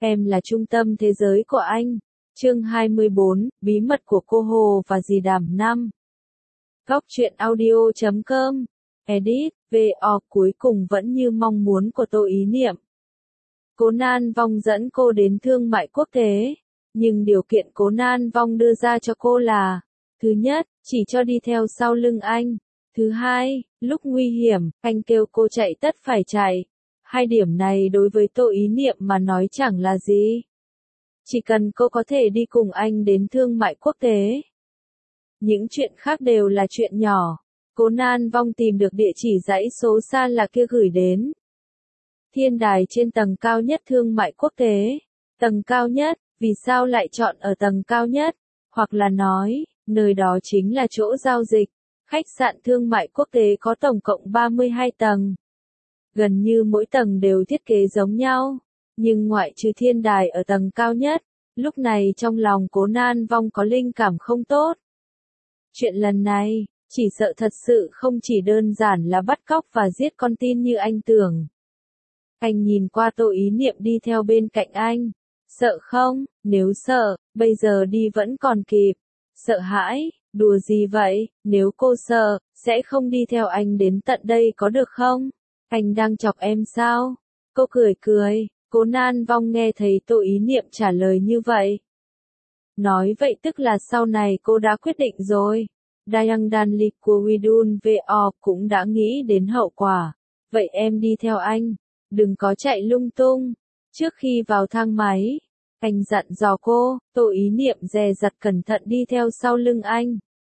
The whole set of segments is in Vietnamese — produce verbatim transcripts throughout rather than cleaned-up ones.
Em là trung tâm thế giới của anh. Chương hai mươi bốn, Bí mật của cô Hồ và dì Đàm năm. Góc truyện audio chấm com. Edit, vê o cuối cùng vẫn như mong muốn của Tô Ý Niệm. Cố Nan Vong dẫn cô đến thương mại quốc tế, nhưng điều kiện Cố Nan Vong đưa ra cho cô là: thứ nhất, chỉ cho đi theo sau lưng anh. Thứ hai, lúc nguy hiểm, anh kêu cô chạy tất phải chạy. Hai điểm này đối với Tô Ý Niệm mà nói chẳng là gì. Chỉ cần cô có thể đi cùng anh đến thương mại quốc tế. Những chuyện khác đều là chuyện nhỏ. Cố Nan Vong tìm được địa chỉ dãy số xa lạ kia gửi đến. Thiên đài trên tầng cao nhất thương mại quốc tế. Tầng cao nhất, vì sao lại chọn ở tầng cao nhất? Hoặc là nói, nơi đó chính là chỗ giao dịch. Khách sạn thương mại quốc tế có tổng cộng ba mươi hai tầng. Gần như mỗi tầng đều thiết kế giống nhau. Nhưng ngoại trừ thiên đài ở tầng cao nhất, lúc này trong lòng Cố Nan Vong có linh cảm không tốt. Chuyện lần này, chỉ sợ thật sự không chỉ đơn giản là bắt cóc và giết con tin như anh tưởng. Anh nhìn qua Tô Ý Niệm đi theo bên cạnh anh. Sợ không? Nếu sợ, bây giờ đi vẫn còn kịp. Sợ hãi? Đùa gì vậy? Nếu cô sợ, sẽ không đi theo anh đến tận đây có được không? Anh đang chọc em sao? Cô cười cười. Cố Nan Vong nghe thấy Tô Ý Niệm trả lời như vậy. Nói vậy tức là sau này cô đã quyết định rồi. Dayang Danli của Widun vê o cũng đã nghĩ đến hậu quả. Vậy em đi theo anh. Đừng có chạy lung tung. Trước khi vào thang máy, anh dặn dò cô. Tô Ý Niệm dè dặt cẩn thận đi theo sau lưng anh.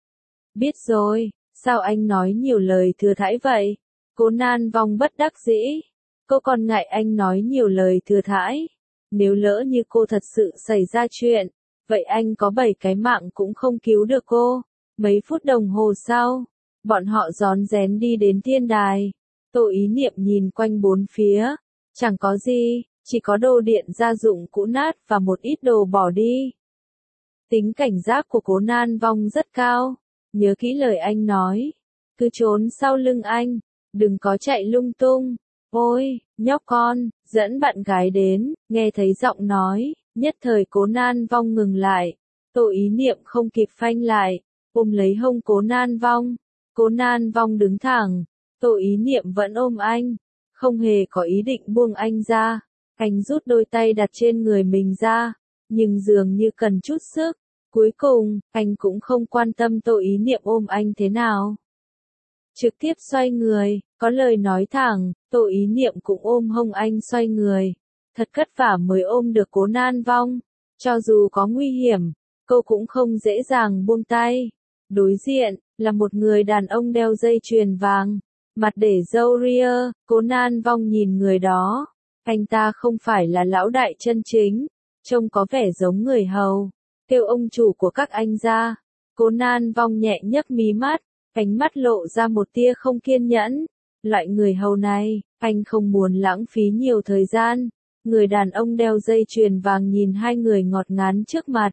Biết rồi, sao anh nói nhiều lời thừa thãi vậy? Cố Nan Vong bất đắc dĩ. Cô còn ngại anh nói nhiều lời thừa thãi. Nếu lỡ như cô thật sự xảy ra chuyện, vậy anh có bảy cái mạng cũng không cứu được cô. Mấy phút đồng hồ sau, bọn họ rón rén đi đến thiên đài. Tô Ý Niệm nhìn quanh bốn phía. Chẳng có gì, chỉ có đồ điện gia dụng cũ nát và một ít đồ bỏ đi. Tính cảnh giác của Cố Nan Vong rất cao. Nhớ kỹ lời anh nói. Cứ trốn sau lưng anh. Đừng có chạy lung tung. Ôi, nhóc con, dẫn bạn gái đến. Nghe thấy giọng nói, nhất thời Cố Nan Vong ngừng lại. Tô Ý Niệm không kịp phanh lại, ôm lấy hông Cố Nan Vong. Cố Nan Vong đứng thẳng. Tô Ý Niệm vẫn ôm anh. Không hề có ý định buông anh ra. Anh rút đôi tay đặt trên người mình ra. Nhưng dường như cần chút sức. Cuối cùng, anh cũng không quan tâm Tô Ý Niệm ôm anh thế nào. Trực tiếp xoay người, có lời nói thẳng, Tô Ý Niệm cũng ôm hông anh xoay người. Thật vất vả mới ôm được Cố Nan Vong. Cho dù có nguy hiểm, cô cũng không dễ dàng buông tay. Đối diện, là một người đàn ông đeo dây chuyền vàng. Mặt để râu ria, Cố Nan Vong nhìn người đó. Anh ta không phải là lão đại chân chính. Trông có vẻ giống người hầu. Kêu ông chủ của các anh ra. Cố Nan Vong nhẹ nhấc mí mắt. Ánh mắt lộ ra một tia không kiên nhẫn. Loại người hầu này, anh không muốn lãng phí nhiều thời gian. Người đàn ông đeo dây chuyền vàng nhìn hai người ngọt ngán trước mặt.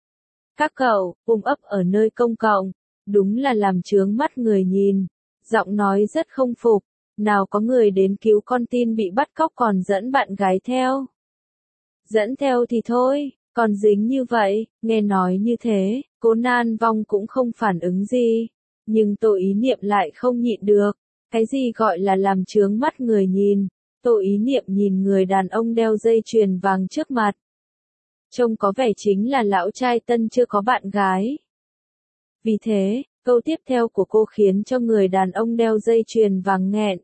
Các cậu, ôm ấp ở nơi công cộng, đúng là làm chướng mắt người nhìn. Giọng nói rất không phục. Nào có người đến cứu con tin bị bắt cóc còn dẫn bạn gái theo. Dẫn theo thì thôi, còn dính như vậy, nghe nói như thế, Cố Nan Vong cũng không phản ứng gì. Nhưng Tô Ý Niệm lại không nhịn được. Cái gì gọi là làm chướng mắt người nhìn? Tô Ý Niệm nhìn người đàn ông đeo dây chuyền vàng trước mặt. Trông có vẻ chính là lão trai tân chưa có bạn gái. Vì thế, câu tiếp theo của cô khiến cho người đàn ông đeo dây chuyền vàng nghẹn.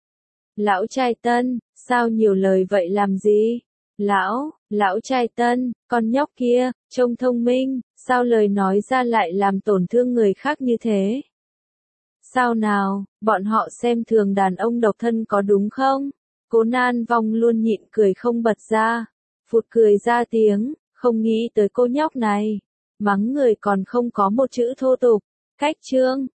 Lão trai tân, sao nhiều lời vậy làm gì? Lão, lão trai tân, con nhóc kia, trông thông minh, sao lời nói ra lại làm tổn thương người khác như thế? Sao nào, bọn họ xem thường đàn ông độc thân có đúng không? Cố Nan Vong luôn nhịn cười không bật ra. Phụt cười ra tiếng, không nghĩ tới cô nhóc này. Mắng người còn không có một chữ thô tục. Cách chương,